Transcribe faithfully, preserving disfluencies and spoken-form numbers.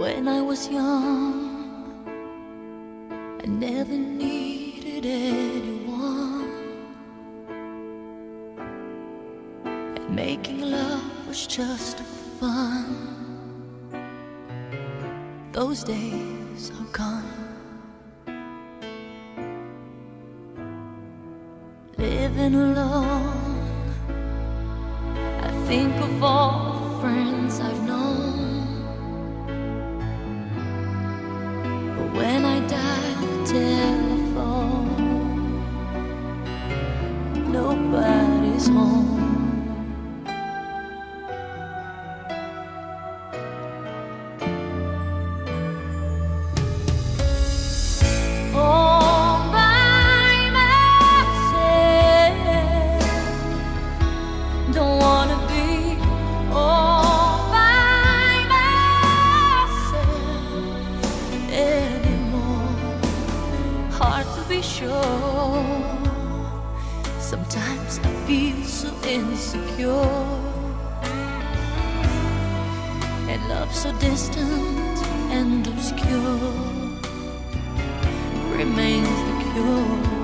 When I was young, I never needed anyone, and making love was just fun. Those days are gone. Living alone, I think of all the friends I've known. But when I dial the telephone, nobody's home. Sure, sometimes I feel so insecure, and love so distant and obscure remains the cure.